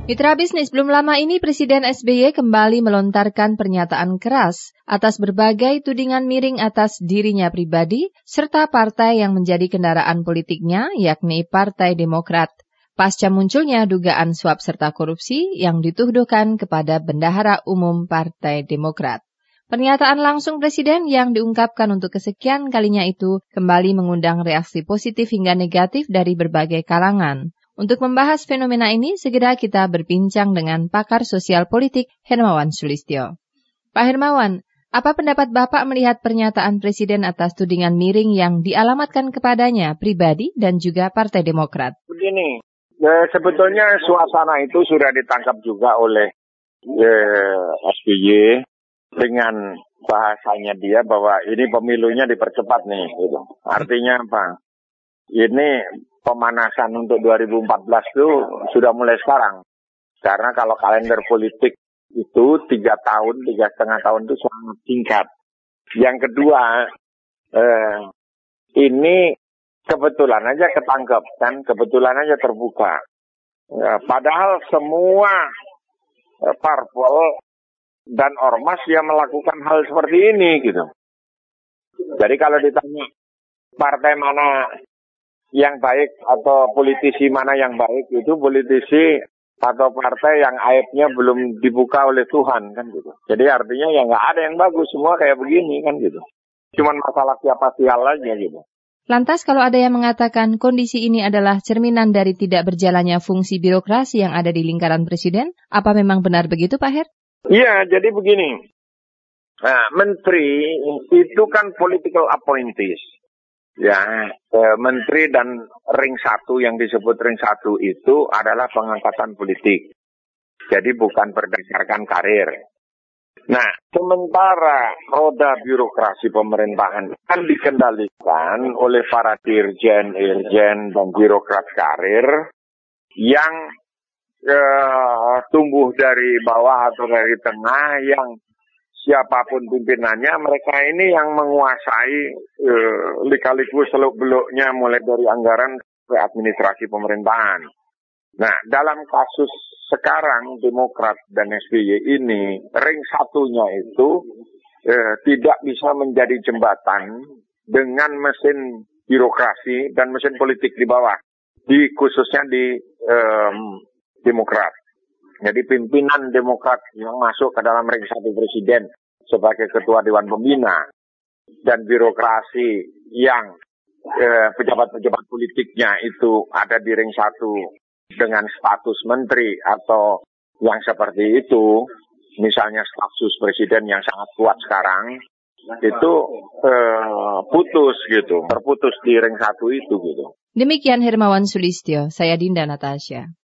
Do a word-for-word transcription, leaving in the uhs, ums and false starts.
Mitra bisnis, belum lama ini Presiden S B Y kembali melontarkan pernyataan keras atas berbagai tudingan miring atas dirinya pribadi serta partai yang menjadi kendaraan politiknya, yakni Partai Demokrat. Pasca munculnya dugaan suap serta korupsi yang dituduhkan kepada Bendahara Umum Partai Demokrat. Pernyataan langsung Presiden yang diungkapkan untuk kesekian kalinya itu kembali mengundang reaksi positif hingga negatif dari berbagai kalangan. Untuk membahas fenomena ini, segera kita berbincang dengan pakar sosial politik Hermawan Sulistyo. Pak Hermawan, apa pendapat Bapak melihat pernyataan Presiden atas tudingan miring yang dialamatkan kepadanya pribadi dan juga Partai Demokrat? Begini, eh, sebetulnya suasana itu sudah ditangkap juga oleh eh, S B Y dengan bahasanya dia bahwa ini pemilunya dipercepat nih. Gitu. Artinya apa? Ini pemanasan untuk dua ribu empat belas itu sudah mulai sekarang. Karena kalau kalender politik itu tiga tahun, tiga setengah tahun itu sangat singkat. Yang kedua, eh, ini kebetulan aja ketangkep, kan? Kebetulan aja terbuka. Eh, padahal semua eh, parpol dan ormas yang melakukan hal seperti ini, gitu. Jadi kalau ditanya partai mana yang baik atau politisi mana yang baik, itu politisi atau partai yang aibnya belum dibuka oleh Tuhan, kan gitu. Jadi artinya ya nggak ada yang bagus, semua kayak begini, kan gitu. Cuman masalah siapa sial aja gitu. Lantas kalau ada yang mengatakan kondisi ini adalah cerminan dari tidak berjalannya fungsi birokrasi yang ada di lingkaran Presiden, apa memang benar begitu Pak Her? Iya, jadi begini. Nah, menteri itu kan political appointees. Ya, eh, menteri dan ring satu yang disebut ring satu itu adalah pengangkatan politik. Jadi bukan berdasarkan karir. Nah, sementara roda birokrasi pemerintahan kan dikendalikan oleh para dirjen, irjen, dan birokrat karir yang eh, tumbuh dari bawah atau dari tengah, yang siapapun pimpinannya, mereka ini yang menguasai eh, lika-liku seluk-beluknya mulai dari anggaran ke administrasi pemerintahan. Nah, dalam kasus sekarang Demokrat dan S B Y ini, ring satunya itu eh, tidak bisa menjadi jembatan dengan mesin birokrasi dan mesin politik di bawah, di khususnya di eh, Demokrat. Jadi pimpinan Demokrat yang masuk ke dalam ring satu Presiden sebagai ketua Dewan Pembina dan birokrasi yang eh, pejabat-pejabat politiknya itu ada di ring satu dengan status menteri atau yang seperti itu, misalnya status Presiden yang sangat kuat sekarang, itu eh, putus gitu, terputus di ring satu itu gitu. Demikian Hermawan Sulistyo, saya Dinda Natasha.